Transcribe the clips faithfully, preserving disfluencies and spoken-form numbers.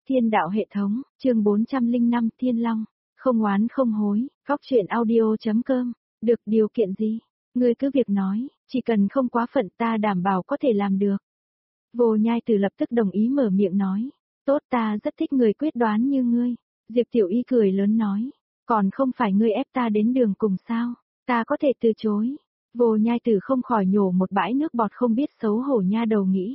Thiên đạo hệ thống, chương bốn trăm lẻ năm Thiên Long, không oán không hối, góc truyện audio.com, được điều kiện gì? Ngươi cứ việc nói, chỉ cần không quá phận ta đảm bảo có thể làm được. Vô Nhai Tử lập tức đồng ý mở miệng nói, tốt ta rất thích người quyết đoán như ngươi. Diệp Tiểu Y cười lớn nói, còn không phải ngươi ép ta đến đường cùng sao, ta có thể từ chối. Vô Nhai Tử không khỏi nhổ một bãi nước bọt không biết xấu hổ nha đầu nghĩ.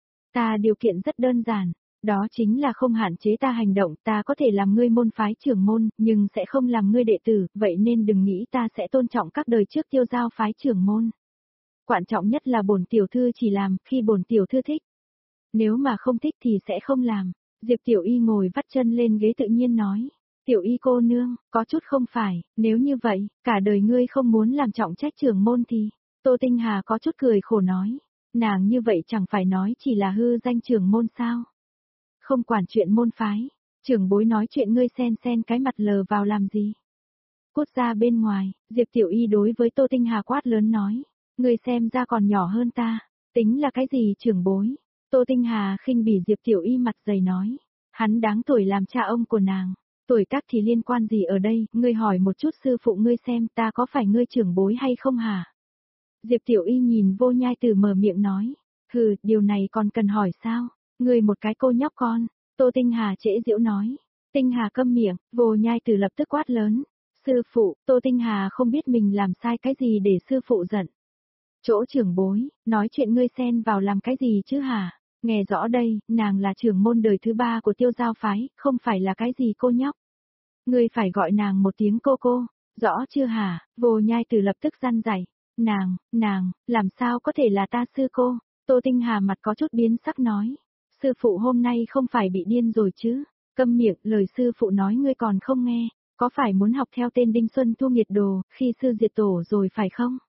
Ta điều kiện rất đơn giản, đó chính là không hạn chế ta hành động, ta có thể làm ngươi môn phái trưởng môn, nhưng sẽ không làm ngươi đệ tử, vậy nên đừng nghĩ ta sẽ tôn trọng các đời trước tiêu giao phái trưởng môn. Quan trọng nhất là bổn tiểu thư chỉ làm khi bổn tiểu thư thích. Nếu mà không thích thì sẽ không làm. Diệp Tiểu Y ngồi vắt chân lên ghế tự nhiên nói. Tiểu Y cô nương, có chút không phải, nếu như vậy, cả đời ngươi không muốn làm trọng trách trưởng môn thì, Tô Tinh Hà có chút cười khổ nói. Nàng như vậy chẳng phải nói chỉ là hư danh trưởng môn sao. Không quản chuyện môn phái, trưởng bối nói chuyện ngươi sen sen cái mặt lờ vào làm gì. Cút ra bên ngoài, Diệp Tiểu Y đối với Tô Tinh Hà quát lớn nói. Ngươi xem ra còn nhỏ hơn ta, tính là cái gì trưởng bối. Tô Tinh Hà khinh bỉ Diệp Tiểu Y mặt dày nói. Hắn đáng tuổi làm cha ông của nàng, tuổi tác thì liên quan gì ở đây, ngươi hỏi một chút sư phụ ngươi xem ta có phải ngươi trưởng bối hay không hả? Diệp Tiểu Y nhìn Vô Nhai Tử mở miệng nói. Hừ, điều này còn cần hỏi sao? Ngươi một cái cô nhóc con. Tô Tinh Hà trễ giễu nói. Tinh Hà câm miệng, Vô Nhai Tử lập tức quát lớn. Sư phụ, Tô Tinh Hà không biết mình làm sai cái gì để sư phụ giận. Chỗ trưởng bối, nói chuyện ngươi xen vào làm cái gì chứ hả? Nghe rõ đây, nàng là trưởng môn đời thứ ba của tiêu giao phái, không phải là cái gì cô nhóc. Ngươi phải gọi nàng một tiếng cô cô, rõ chưa hả? Vô Nhai Tử lập tức răn dạy. Nàng, nàng, làm sao có thể là ta sư cô? Tô Tinh Hà mặt có chút biến sắc nói. Sư phụ hôm nay không phải bị điên rồi chứ? Câm miệng, lời sư phụ nói ngươi còn không nghe, có phải muốn học theo tên Đinh Xuân Thu nghiệt đồ, khi sư diệt tổ rồi phải không?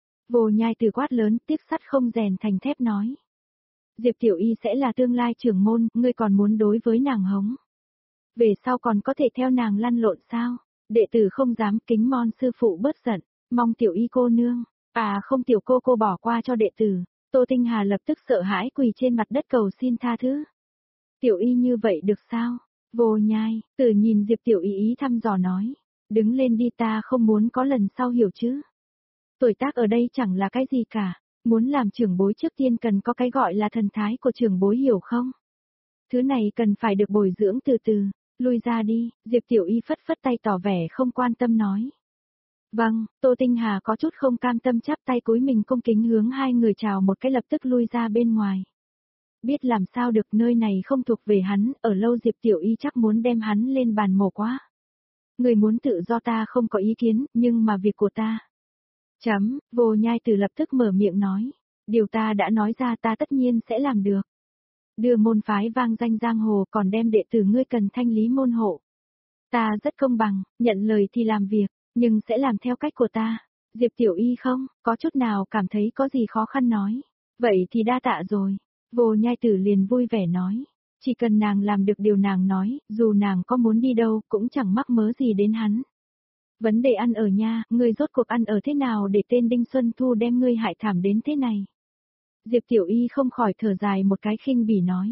Vô Nhai Tử quát lớn, tiếp sắt không rèn thành thép nói. Diệp Tiểu Y sẽ là tương lai trưởng môn, ngươi còn muốn đối với nàng hống. Về sau còn có thể theo nàng lăn lộn sao? Đệ tử không dám, kính mong sư phụ bớt giận, mong Tiểu Y cô nương, à không tiểu cô cô bỏ qua cho đệ tử. Tô Tinh Hà lập tức sợ hãi quỳ trên mặt đất cầu xin tha thứ. Tiểu Y như vậy được sao? Vô Nhai Tử nhìn Diệp Tiểu Y ý thăm dò nói. Đứng lên đi, ta không muốn có lần sau hiểu chứ. Tuổi tác ở đây chẳng là cái gì cả. Muốn làm trưởng bối trước tiên cần có cái gọi là thần thái của trưởng bối hiểu không? Thứ này cần phải được bồi dưỡng từ từ. Lui ra đi, Diệp Tiểu Y phất phất tay tỏ vẻ không quan tâm nói. Vâng, Tô Tinh Hà có chút không cam tâm chắp tay cúi mình cung kính hướng hai người chào một cái lập tức lui ra bên ngoài. Biết làm sao được, nơi này không thuộc về hắn, ở lâu Diệp Tiểu Y chắc muốn đem hắn lên bàn mổ quá. Người muốn tự do ta không có ý kiến, nhưng mà việc của ta. Chấm, Vô Nhai Tử lập tức mở miệng nói. Điều ta đã nói ra ta tất nhiên sẽ làm được. Đưa môn phái vang danh giang hồ còn đem đệ tử ngươi cần thanh lý môn hộ. Ta rất công bằng, nhận lời thì làm việc, nhưng sẽ làm theo cách của ta. Diệp Tiểu Y không, có chút nào cảm thấy có gì khó khăn nói. Vậy thì đa tạ rồi. Vô Nhai Tử liền vui vẻ nói. Chỉ cần nàng làm được điều nàng nói, dù nàng có muốn đi đâu cũng chẳng mắc mớ gì đến hắn. Vấn đề ăn ở nha, ngươi rốt cuộc ăn ở thế nào để tên Đinh Xuân Thu đem ngươi hại thảm đến thế này? Diệp Tiểu Y không khỏi thở dài một cái khinh bỉ nói.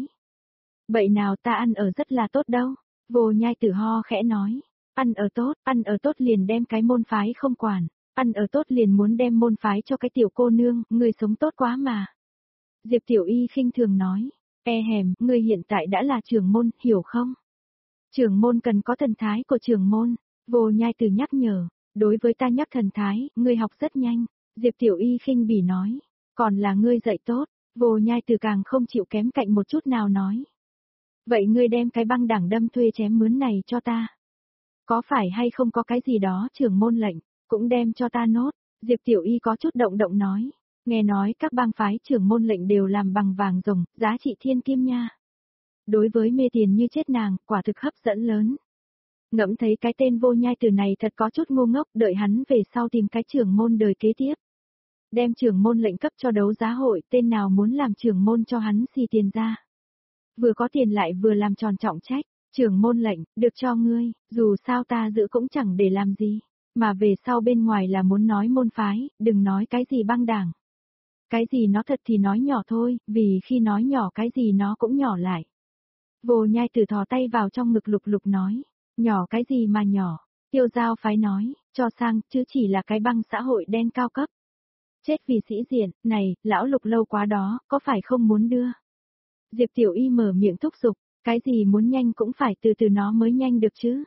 Vậy nào ta ăn ở rất là tốt đâu. Vô Nhai Tử ho khẽ nói. Ăn ở tốt, ăn ở tốt liền đem cái môn phái không quản. Ăn ở tốt liền muốn đem môn phái cho cái tiểu cô nương, ngươi sống tốt quá mà. Diệp Tiểu Y khinh thường nói. E hèm, ngươi hiện tại đã là trưởng môn, hiểu không? Trưởng môn cần có thần thái của trưởng môn. Vô Nhai Tử nhắc nhở. Đối với ta nhắc thần thái, ngươi học rất nhanh. Diệp Tiểu Y khinh bỉ nói. Còn là ngươi dạy tốt. Vô Nhai Tử càng không chịu kém cạnh một chút nào nói. Vậy ngươi đem cái băng đảng đâm thuê chém mướn này cho ta. Có phải hay không có cái gì đó trưởng môn lệnh, cũng đem cho ta nốt. Diệp Tiểu Y có chút động động nói. Nghe nói các bang phái trưởng môn lệnh đều làm bằng vàng rồng, giá trị thiên kim nha. Đối với mê tiền như chết nàng, quả thực hấp dẫn lớn. Ngẫm thấy cái tên Vô Nhai Tử này thật có chút ngu ngốc, đợi hắn về sau tìm cái trưởng môn đời kế tiếp. Đem trưởng môn lệnh cấp cho đấu giá hội, tên nào muốn làm trưởng môn cho hắn xì tiền ra. Vừa có tiền lại vừa làm tròn trọng trách, trưởng môn lệnh, được cho ngươi, dù sao ta giữ cũng chẳng để làm gì, mà về sau bên ngoài là muốn nói môn phái, đừng nói cái gì băng đảng. Cái gì nó thật thì nói nhỏ thôi, vì khi nói nhỏ cái gì nó cũng nhỏ lại. Vô Nhai Tử thò tay vào trong ngực Lục Lục nói, nhỏ cái gì mà nhỏ, Tiêu Giao phái nói, cho sang, chứ chỉ là cái băng xã hội đen cao cấp. Chết vì sĩ diện, này, lão Lục lâu quá đó, có phải không muốn đưa? Diệp Tiểu Y mở miệng thúc giục, cái gì muốn nhanh cũng phải từ từ nó mới nhanh được chứ.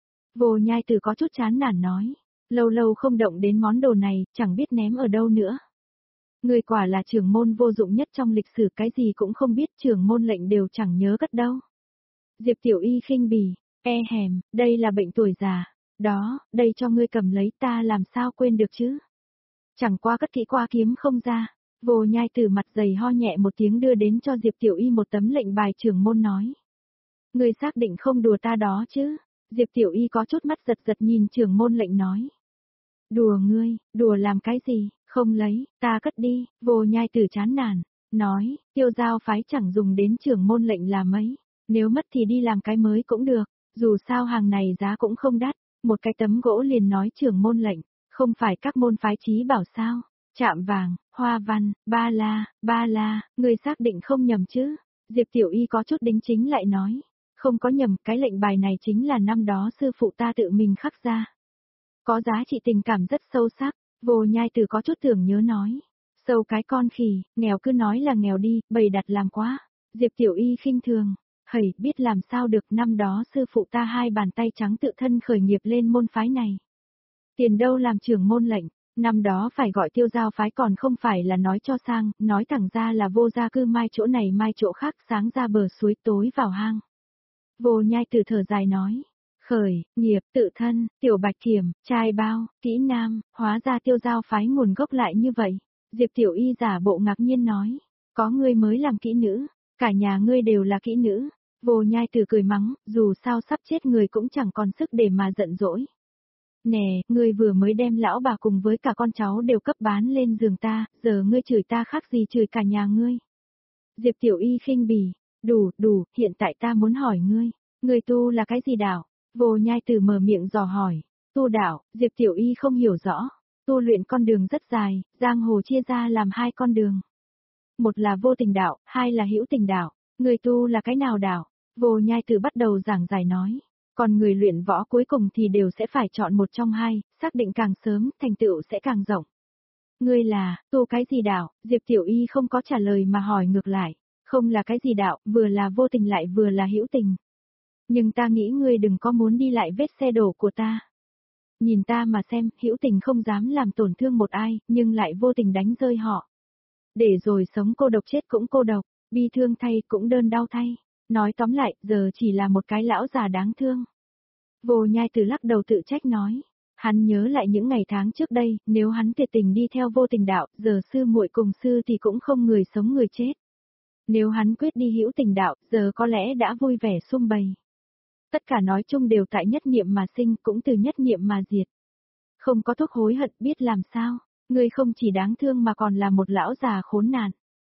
Vô Nhai Tử có chút chán nản nói, lâu lâu không động đến món đồ này, chẳng biết ném ở đâu nữa. Người quả là trưởng môn vô dụng nhất trong lịch sử, cái gì cũng không biết, trưởng môn lệnh đều chẳng nhớ cất đâu. Diệp Tiểu Y khinh bỉ, e hèm, đây là bệnh tuổi già. Đó, đây cho ngươi cầm lấy, ta làm sao quên được chứ. Chẳng qua cất kỹ qua kiếm không ra. Vô Nhai Tử mặt dày ho nhẹ một tiếng đưa đến cho Diệp Tiểu Y một tấm lệnh bài trưởng môn nói. Ngươi xác định không đùa ta đó chứ? Diệp Tiểu Y có chút mắt giật giật nhìn trưởng môn lệnh nói. Đùa ngươi, đùa làm cái gì, không lấy, ta cất đi. Vô Nhai Tử chán nản, nói, Tiêu Giao phái chẳng dùng đến trưởng môn lệnh là mấy, nếu mất thì đi làm cái mới cũng được, dù sao hàng này giá cũng không đắt, một cái tấm gỗ liền nói trưởng môn lệnh, không phải các môn phái chí bảo sao, chạm vàng, hoa văn, ba la, ba la, ngươi xác định không nhầm chứ? Diệp Tiểu Y có chút đính chính lại nói, không có nhầm, cái lệnh bài này chính là năm đó sư phụ ta tự mình khắc ra. Có giá trị tình cảm rất sâu sắc. Vô Nhai Tử có chút tưởng nhớ nói. Sâu cái con khỉ, nghèo cứ nói là nghèo đi, bày đặt làm quá. Diệp Tiểu Y khinh thường. Hầy, biết làm sao được, năm đó sư phụ ta hai bàn tay trắng tự thân khởi nghiệp lên môn phái này. Tiền đâu làm trưởng môn lệnh, năm đó phải gọi Tiêu Giao phái còn không phải là nói cho sang, nói thẳng ra là vô gia cư mai chỗ này mai chỗ khác, sáng ra bờ suối tối vào hang. Vô Nhai Tử thở dài nói. Khởi, nghiệp, tự thân, tiểu bạch kiểm, trai bao, kỹ nam, hóa ra Tiêu Giao phái nguồn gốc lại như vậy. Diệp Tiểu Y giả bộ ngạc nhiên nói, có ngươi mới làm kỹ nữ, cả nhà ngươi đều là kỹ nữ. Vô Nhai Tử cười mắng, dù sao sắp chết người cũng chẳng còn sức để mà giận dỗi. Nè, ngươi vừa mới đem lão bà cùng với cả con cháu đều cấp bán lên giường ta, giờ ngươi chửi ta khác gì chửi cả nhà ngươi. Diệp Tiểu Y khinh bỉ, đủ, đủ, hiện tại ta muốn hỏi ngươi, ngươi tu là cái gì đạo? Vô Nhai Tử mở miệng dò hỏi, tu đạo, Diệp Tiểu Y không hiểu rõ, tu luyện con đường rất dài, giang hồ chia ra làm hai con đường. Một là vô tình đạo, hai là hữu tình đạo, người tu là cái nào đạo? Vô Nhai Tử bắt đầu giảng giải nói, còn người luyện võ cuối cùng thì đều sẽ phải chọn một trong hai, xác định càng sớm, thành tựu sẽ càng rộng. Ngươi là, tu cái gì đạo? Diệp Tiểu Y không có trả lời mà hỏi ngược lại, không là cái gì đạo, vừa là vô tình lại vừa là hữu tình. Nhưng ta nghĩ ngươi đừng có muốn đi lại vết xe đổ của ta. Nhìn ta mà xem, hữu tình không dám làm tổn thương một ai, nhưng lại vô tình đánh rơi họ. Để rồi sống cô độc chết cũng cô độc, bi thương thay cũng đơn đau thay. Nói tóm lại, giờ chỉ là một cái lão già đáng thương. Vô Nhai Tử lắc đầu tự trách nói. Hắn nhớ lại những ngày tháng trước đây, nếu hắn thiệt tình đi theo vô tình đạo, giờ sư muội cùng sư thì cũng không người sống người chết. Nếu hắn quyết đi hữu tình đạo, giờ có lẽ đã vui vẻ sum bầy. Tất cả nói chung đều tại nhất niệm mà sinh, cũng từ nhất niệm mà diệt. Không có thuốc hối hận, biết làm sao, ngươi không chỉ đáng thương mà còn là một lão già khốn nạn.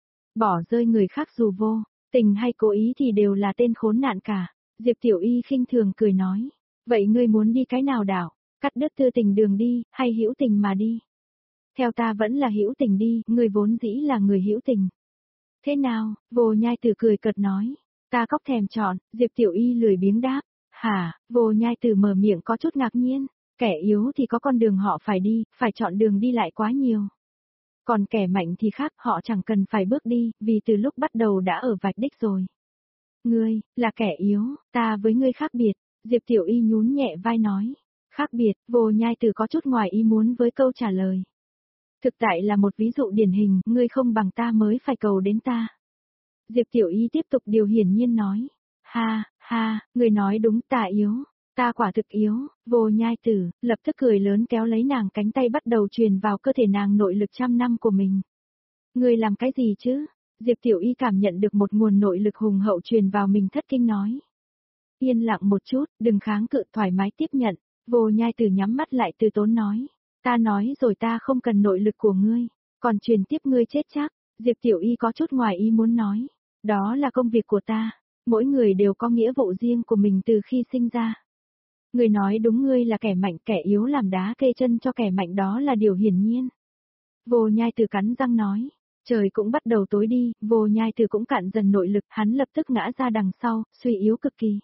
Bỏ rơi người khác dù vô tình hay cố ý thì đều là tên khốn nạn cả. Diệp Tiểu Y khinh thường cười nói, vậy ngươi muốn đi cái nào đảo, cắt đứt tư tình đường đi, hay hữu tình mà đi? Theo ta vẫn là hữu tình đi, ngươi vốn dĩ là người hữu tình. Thế nào? Vô Nhai Tử cười cợt nói. Ta cóc thèm chọn, Diệp Tiểu Y lười biếng đáp. Hả? Vô Nhai Tử mở miệng có chút ngạc nhiên. Kẻ yếu thì có con đường họ phải đi, phải chọn đường đi lại quá nhiều. Còn kẻ mạnh thì khác, họ chẳng cần phải bước đi, vì từ lúc bắt đầu đã ở vạch đích rồi. Ngươi, là kẻ yếu, ta với ngươi khác biệt. Diệp Tiểu Y nhún nhẹ vai nói. Khác biệt, Vô Nhai Tử có chút ngoài ý muốn với câu trả lời. Thực tại là một ví dụ điển hình, ngươi không bằng ta mới phải cầu đến ta. Diệp Tiểu Y tiếp tục điều hiển nhiên nói. Ha, ha, ngươi nói đúng, ta yếu, ta quả thực yếu. Vô Nhai Tử lập tức cười lớn kéo lấy nàng cánh tay bắt đầu truyền vào cơ thể nàng nội lực trăm năm của mình. Ngươi làm cái gì chứ? Diệp Tiểu Y cảm nhận được một nguồn nội lực hùng hậu truyền vào mình thất kinh nói. Yên lặng một chút, đừng kháng cự, thoải mái tiếp nhận. Vô Nhai Tử nhắm mắt lại từ tốn nói. Ta nói rồi, ta không cần nội lực của ngươi, còn truyền tiếp ngươi chết chắc. Diệp Tiểu Y có chút ngoài ý muốn nói. Đó là công việc của ta, mỗi người đều có nghĩa vụ riêng của mình từ khi sinh ra. Ngươi nói đúng, ngươi là kẻ mạnh, kẻ yếu làm đá kê chân cho kẻ mạnh đó là điều hiển nhiên. Vô Nhai Tử cắn răng nói. Trời cũng bắt đầu tối đi, Vô Nhai Tử cũng cạn dần nội lực, hắn lập tức ngã ra đằng sau, suy yếu cực kỳ.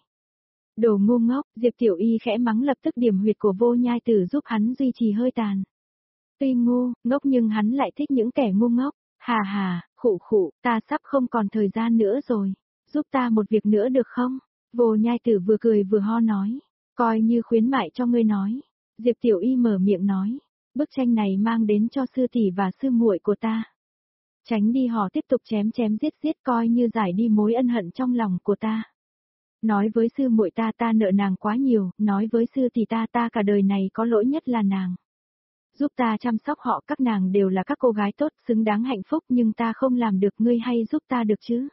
Đồ ngu ngốc, Diệp Tiểu Y khẽ mắng lập tức điểm huyệt của Vô Nhai Tử giúp hắn duy trì hơi tàn. Tuy ngu, ngốc nhưng hắn lại thích những kẻ ngu ngốc. Hà hà, khụ khụ, ta sắp không còn thời gian nữa rồi. Giúp ta một việc nữa được không? Vô Nhai Tử vừa cười vừa ho nói. Coi như khuyến mại cho ngươi nói. Diệp Tiểu Y mở miệng nói. Bức tranh này mang đến cho sư tỷ và sư muội của ta. Tránh đi họ tiếp tục chém chém giết giết coi như giải đi mối ân hận trong lòng của ta. Nói với sư muội ta ta nợ nàng quá nhiều, nói với sư tỷ ta ta cả đời này có lỗi nhất là nàng. Giúp ta chăm sóc họ, các nàng đều là các cô gái tốt, xứng đáng hạnh phúc nhưng ta không làm được, ngươi hay giúp ta được chứ?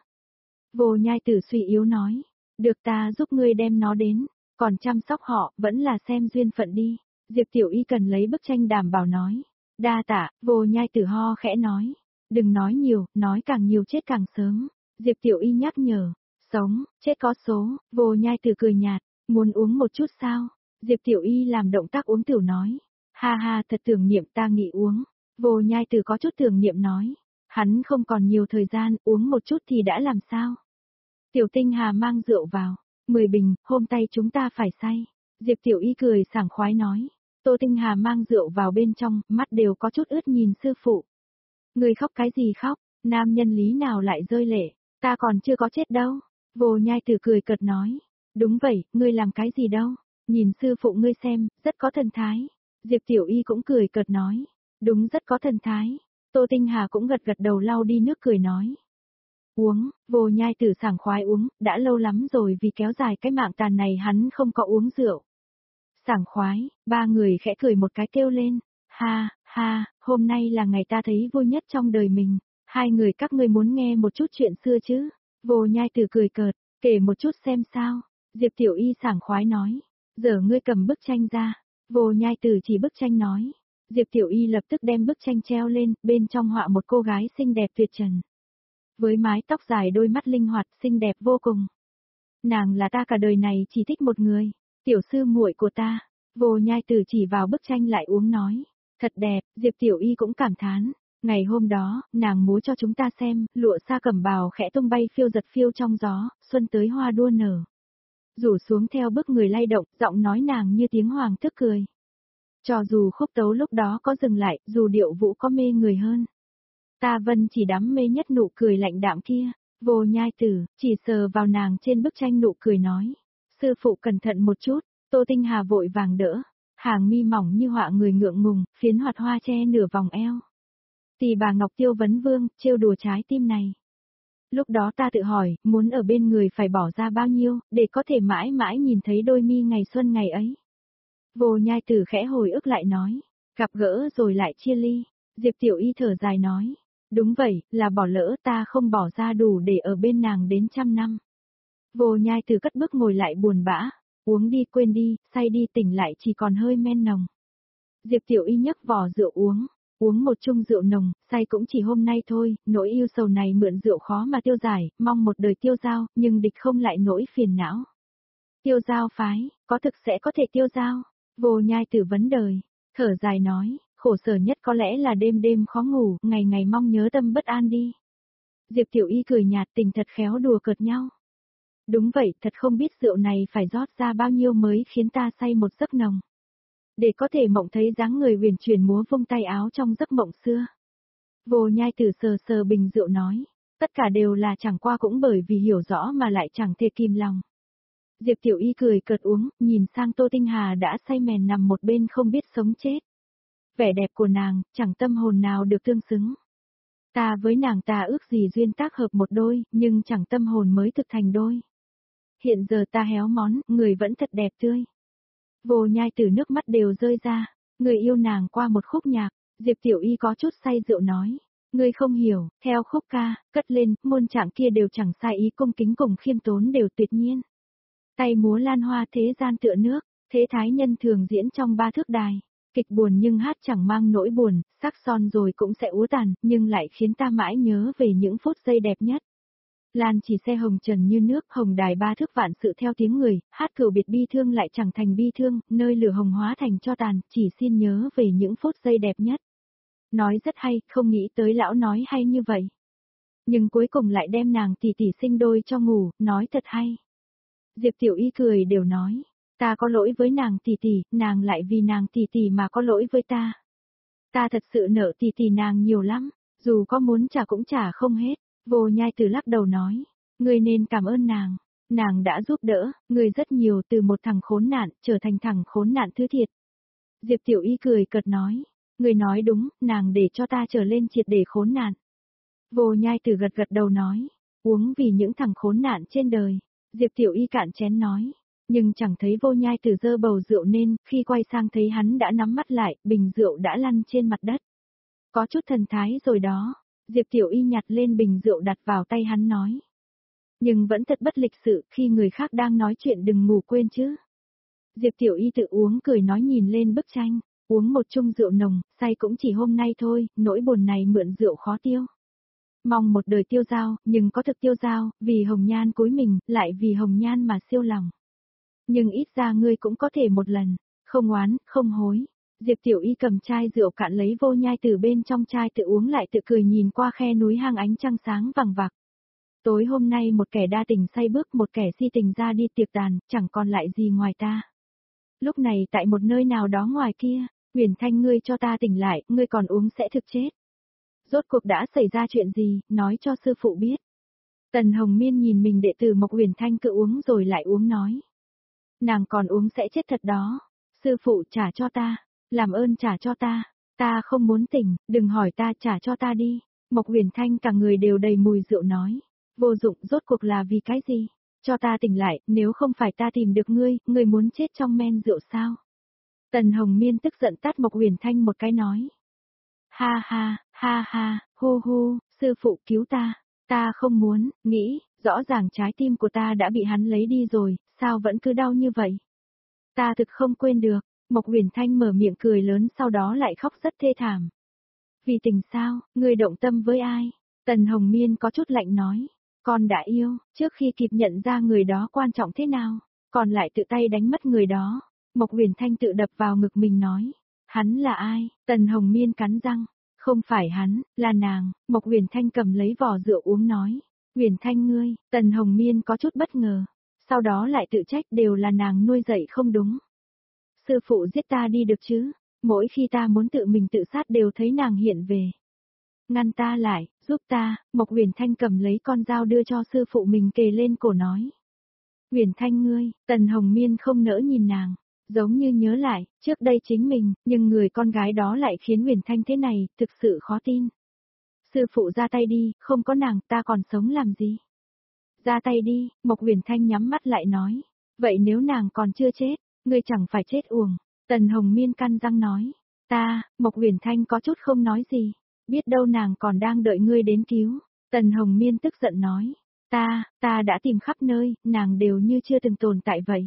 Vô Nhai Tử suy yếu nói, được ta giúp ngươi đem nó đến, còn chăm sóc họ, vẫn là xem duyên phận đi. Diệp Tiểu Y cần lấy bức tranh đảm bảo nói, đa tạ, Vô Nhai Tử ho khẽ nói, đừng nói nhiều, nói càng nhiều chết càng sớm. Diệp Tiểu Y nhắc nhở, sống, chết có số. Vô Nhai Tử cười nhạt, muốn uống một chút sao? Diệp Tiểu Y làm động tác uống tiểu nói. Ha ha, thật tưởng niệm, ta nghĩ uống. Vô Nhai Tử có chút tưởng niệm nói. Hắn không còn nhiều thời gian, uống một chút thì đã làm sao? Tiểu Tinh Hà mang rượu vào. Mười bình, hôm tay chúng ta phải say. Diệp Tiểu Y cười sảng khoái nói. Tô Tinh Hà mang rượu vào bên trong, mắt đều có chút ướt nhìn sư phụ. Người khóc cái gì khóc, nam nhân lý nào lại rơi lệ, ta còn chưa có chết đâu. Vô Nhai Tử cười cợt nói. Đúng vậy, ngươi làm cái gì đâu, nhìn sư phụ ngươi xem, rất có thần thái. Diệp Tiểu Y cũng cười cợt nói. Đúng rất có thần thái. Tô Tinh Hà cũng gật gật đầu lau đi nước cười nói. Uống, Vô Nhai Tử sảng khoái uống, đã lâu lắm rồi vì kéo dài cái mạng tàn này hắn không có uống rượu. Sảng khoái, ba người khẽ cười một cái kêu lên. Ha, ha, hôm nay là ngày ta thấy vui nhất trong đời mình. Hai người các ngươi muốn nghe một chút chuyện xưa chứ? Vô Nhai Tử cười cợt, kể một chút xem sao. Diệp Tiểu Y sảng khoái nói. Giờ ngươi cầm bức tranh ra. Vô Nhai Tử chỉ bức tranh nói. Diệp Tiểu Y lập tức đem bức tranh treo lên, bên trong họa một cô gái xinh đẹp tuyệt trần. Với mái tóc dài, đôi mắt linh hoạt, xinh đẹp vô cùng. Nàng là ta cả đời này chỉ thích một người, tiểu sư muội của ta. Vô Nhai Tử chỉ vào bức tranh lại uống nói. Thật đẹp, Diệp Tiểu Y cũng cảm thán. Ngày hôm đó, nàng múa cho chúng ta xem, lụa sa cẩm bào khẽ tung bay phiêu giật phiêu trong gió, xuân tới hoa đua nở. Rủ xuống theo bước người lay động, giọng nói nàng như tiếng hoàng thức cười. Cho dù khúc tấu lúc đó có dừng lại, dù điệu vũ có mê người hơn. Ta Vân chỉ đắm mê nhất nụ cười lạnh đạm kia. Vô Nhai Tử, chỉ sờ vào nàng trên bức tranh nụ cười nói. Sư phụ cẩn thận một chút, Tô Tinh Hà vội vàng đỡ. Hàng mi mỏng như họa người ngượng ngùng, phiến hoạt hoa che nửa vòng eo. Tỷ bà Ngọc Tiêu vấn vương, trêu đùa trái tim này. Lúc đó ta tự hỏi, muốn ở bên người phải bỏ ra bao nhiêu, để có thể mãi mãi nhìn thấy đôi mi ngày xuân ngày ấy. Vô Nhai Tử khẽ hồi ức lại nói, gặp gỡ rồi lại chia ly. Diệp Tiểu Y thở dài nói, đúng vậy, là bỏ lỡ, ta không bỏ ra đủ để ở bên nàng đến trăm năm. Vô Nhai Tử cất bước ngồi lại buồn bã, uống đi quên đi, say đi tỉnh lại chỉ còn hơi men nồng. Diệp Tiểu Y nhấc vò rượu uống, uống một chung rượu nồng, say cũng chỉ hôm nay thôi, nỗi yêu sầu này mượn rượu khó mà tiêu giải, mong một đời tiêu dao, nhưng địch không lại nỗi phiền não. Tiêu dao phái, có thực sẽ có thể tiêu dao. Vô Nhai Tử vấn đời, thở dài nói, khổ sở nhất có lẽ là đêm đêm khó ngủ, ngày ngày mong nhớ tâm bất an đi. Diệp Tiểu Y cười nhạt, tình thật khéo đùa cợt nhau. Đúng vậy, thật không biết rượu này phải rót ra bao nhiêu mới khiến ta say một giấc nồng. Để có thể mộng thấy dáng người huyền chuyển múa vung tay áo trong giấc mộng xưa. Vô Nhai Tử sờ sờ bình rượu nói, tất cả đều là chẳng qua cũng bởi vì hiểu rõ mà lại chẳng thể kìm lòng. Diệp Tiểu Y cười cợt uống, nhìn sang Tô Tinh Hà đã say mèn nằm một bên không biết sống chết. Vẻ đẹp của nàng, chẳng tâm hồn nào được tương xứng. Ta với nàng ta ước gì duyên tác hợp một đôi, nhưng chẳng tâm hồn mới thực thành đôi. Hiện giờ ta héo món, người vẫn thật đẹp tươi. Vô Nhai Tử nước mắt đều rơi ra, người yêu nàng qua một khúc nhạc, Diệp Tiểu Y có chút say rượu nói. Ngươi không hiểu, theo khúc ca, cất lên, môn trạng kia đều chẳng sai ý, cung kính cùng khiêm tốn đều tuyệt nhiên. Tay múa lan hoa thế gian tựa nước, thế thái nhân thường diễn trong ba thước đài. Kịch buồn nhưng hát chẳng mang nỗi buồn, sắc son rồi cũng sẽ úa tàn, nhưng lại khiến ta mãi nhớ về những phút giây đẹp nhất. Lan chỉ xe hồng trần như nước, hồng đài ba thước vạn sự theo tiếng người, hát cửu biệt bi thương lại chẳng thành bi thương, nơi lửa hồng hóa thành cho tàn, chỉ xin nhớ về những phút giây đẹp nhất. Nói rất hay, không nghĩ tới lão nói hay như vậy. Nhưng cuối cùng lại đem nàng tỷ tỷ sinh đôi cho ngủ, nói thật hay. Diệp Tiểu Y cười đều nói, ta có lỗi với nàng tỷ tỷ, nàng lại vì nàng tỷ tỷ mà có lỗi với ta. Ta thật sự nợ tỷ tỷ nàng nhiều lắm, dù có muốn trả cũng trả không hết. Vô Nhai Tử lắc đầu nói, ngươi nên cảm ơn nàng, nàng đã giúp đỡ, ngươi rất nhiều từ một thằng khốn nạn, trở thành thằng khốn nạn thứ thiệt. Diệp Tiểu Y cười cợt nói, ngươi nói đúng, nàng để cho ta trở lên triệt để khốn nạn. Vô Nhai Tử gật gật đầu nói, uống vì những thằng khốn nạn trên đời. Diệp Tiểu Y cạn chén nói, nhưng chẳng thấy Vô Nhai Tử giơ bầu rượu nên, khi quay sang thấy hắn đã nắm mắt lại, bình rượu đã lăn trên mặt đất. Có chút thần thái rồi đó, Diệp Tiểu Y nhặt lên bình rượu đặt vào tay hắn nói. Nhưng vẫn thật bất lịch sự, khi người khác đang nói chuyện đừng ngủ quên chứ. Diệp Tiểu Y tự uống cười nói nhìn lên bức tranh, uống một chung rượu nồng, say cũng chỉ hôm nay thôi, nỗi buồn này mượn rượu khó tiêu. Mong một đời tiêu dao, nhưng có thực tiêu dao, vì hồng nhan cúi mình, lại vì hồng nhan mà siêu lòng. Nhưng ít ra ngươi cũng có thể một lần, không oán, không hối. Diệp Tiểu Y cầm chai rượu cạn lấy Vô Nhai Tử bên trong chai tự uống lại tự cười nhìn qua khe núi hang ánh trăng sáng vằng vặc. Tối hôm nay một kẻ đa tình say bước, một kẻ si tình ra đi tiệc tàn, chẳng còn lại gì ngoài ta. Lúc này tại một nơi nào đó ngoài kia, Huyền Thanh ngươi cho ta tỉnh lại, ngươi còn uống sẽ thực chết. Rốt cuộc đã xảy ra chuyện gì, nói cho sư phụ biết. Tần Hồng Miên nhìn mình đệ tử Mộc Huyền Thanh cứ uống rồi lại uống nói. Nàng còn uống sẽ chết thật đó. Sư phụ trả cho ta, làm ơn trả cho ta, ta không muốn tỉnh, đừng hỏi ta trả cho ta đi. Mộc Huyền Thanh cả người đều đầy mùi rượu nói. Vô dụng rốt cuộc là vì cái gì? Cho ta tỉnh lại, nếu không phải ta tìm được ngươi, ngươi muốn chết trong men rượu sao? Tần Hồng Miên tức giận tát Mộc Huyền Thanh một cái nói. Ha ha, ha ha, hô hô, sư phụ cứu ta, ta không muốn, nghĩ, rõ ràng trái tim của ta đã bị hắn lấy đi rồi, sao vẫn cứ đau như vậy? Ta thực không quên được, Mộc Huyền Thanh mở miệng cười lớn sau đó lại khóc rất thê thảm. Vì tình sao, ngươi động tâm với ai? Tần Hồng Miên có chút lạnh nói, con đã yêu, trước khi kịp nhận ra người đó quan trọng thế nào, còn lại tự tay đánh mất người đó. Mộc Huyền Thanh tự đập vào ngực mình nói. Hắn là ai? Tần Hồng Miên cắn răng. Không phải hắn, là nàng. Mộc Huyền Thanh cầm lấy vò rượu uống nói. Huyền Thanh ngươi, Tần Hồng Miên có chút bất ngờ. Sau đó lại tự trách đều là nàng nuôi dạy không đúng. Sư phụ giết ta đi được chứ? Mỗi khi ta muốn tự mình tự sát đều thấy nàng hiện về. Ngăn ta lại, giúp ta. Mộc Huyền Thanh cầm lấy con dao đưa cho sư phụ mình kề lên cổ nói. Huyền Thanh ngươi, Tần Hồng Miên không nỡ nhìn nàng. Giống như nhớ lại, trước đây chính mình, nhưng người con gái đó lại khiến Huyền Thanh thế này, thực sự khó tin. Sư phụ ra tay đi, không có nàng, ta còn sống làm gì? Ra tay đi, Mộc Huyền Thanh nhắm mắt lại nói. Vậy nếu nàng còn chưa chết, ngươi chẳng phải chết uổng. Tần Hồng Miên căn răng nói. Ta, Mộc Huyền Thanh có chút không nói gì. Biết đâu nàng còn đang đợi ngươi đến cứu. Tần Hồng Miên tức giận nói. Ta, ta đã tìm khắp nơi, nàng đều như chưa từng tồn tại vậy.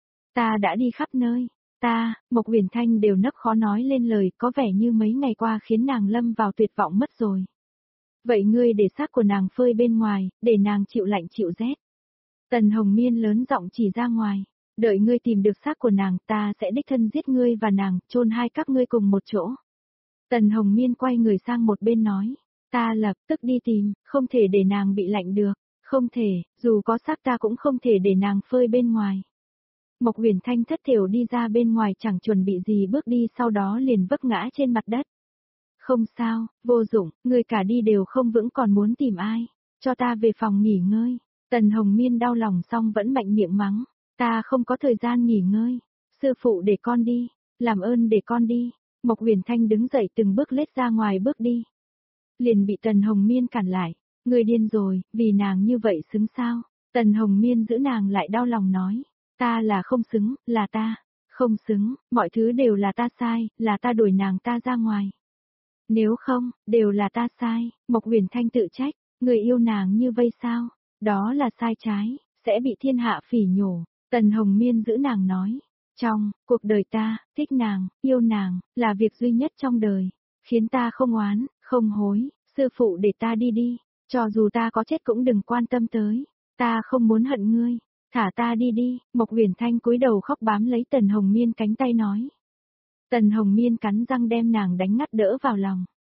Ta đã đi khắp nơi, ta, Mộc Huyền Thanh đều nấc khó nói lên lời, có vẻ như mấy ngày qua khiến nàng lâm vào tuyệt vọng mất rồi. Vậy ngươi để xác của nàng phơi bên ngoài, để nàng chịu lạnh chịu rét. Tần Hồng Miên lớn giọng chỉ ra ngoài, đợi ngươi tìm được xác của nàng, ta sẽ đích thân giết ngươi và nàng, chôn hai các ngươi cùng một chỗ. Tần Hồng Miên quay người sang một bên nói, ta lập tức đi tìm, không thể để nàng bị lạnh được, không thể, dù có xác ta cũng không thể để nàng phơi bên ngoài. Mộc Huyền Thanh thất thểu đi ra bên ngoài chẳng chuẩn bị gì bước đi sau đó liền vấp ngã trên mặt đất. Không sao, vô dụng, người cả đi đều không vững còn muốn tìm ai, cho ta về phòng nghỉ ngơi. Tần Hồng Miên đau lòng xong vẫn mạnh miệng mắng, ta không có thời gian nghỉ ngơi, sư phụ để con đi, làm ơn để con đi. Mộc Huyền Thanh đứng dậy từng bước lết ra ngoài bước đi. Liền bị Tần Hồng Miên cản lại, người điên rồi, vì nàng như vậy xứng sao? Tần Hồng Miên giữ nàng lại đau lòng nói. Ta là không xứng, là ta, không xứng, mọi thứ đều là ta sai, là ta đuổi nàng ta ra ngoài. Nếu không, đều là ta sai, Mộc Huyền Thanh tự trách, người yêu nàng như vây sao, đó là sai trái, sẽ bị thiên hạ phỉ nhổ. Tần Hồng Miên giữ nàng nói, trong cuộc đời ta, thích nàng, yêu nàng, là việc duy nhất trong đời, khiến ta không oán, không hối, sư phụ để ta đi đi, cho dù ta có chết cũng đừng quan tâm tới, ta không muốn hận ngươi. Thả ta đi đi, Mộc Huyền Thanh cúi đầu khóc bám lấy Tần Hồng Miên cánh tay nói. Tần Hồng Miên cắn răng đem nàng đánh ngắt đỡ vào lòng.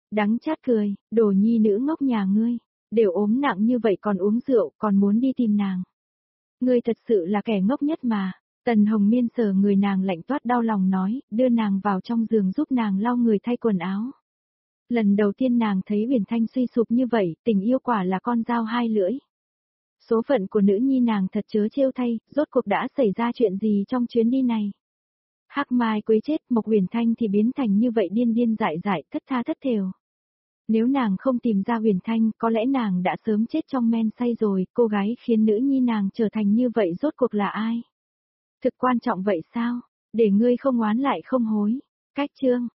Đắng chát cười, đồ nhi nữ ngốc nhà ngươi, đều ốm nặng như vậy còn uống rượu, còn muốn đi tìm nàng. Ngươi thật sự là kẻ ngốc nhất mà. Tần Hồng Miên sờ người nàng lạnh toát đau lòng nói, đưa nàng vào trong giường giúp nàng lau người thay quần áo. Lần đầu tiên nàng thấy Huyền Thanh suy sụp như vậy, tình yêu quả là con dao hai lưỡi. Số phận của nữ nhi nàng thật chớ trêu thay, rốt cuộc đã xảy ra chuyện gì trong chuyến đi này. Hắc Mai Quế chết, Mộc Huyền Thanh thì biến thành như vậy điên điên dại dại, thất tha thất thểu. Nếu nàng không tìm ra Huyền Thanh, có lẽ nàng đã sớm chết trong men say rồi, cô gái khiến nữ nhi nàng trở thành như vậy rốt cuộc là ai? Thực quan trọng vậy sao? Để ngươi không oán lại không hối. Cách chương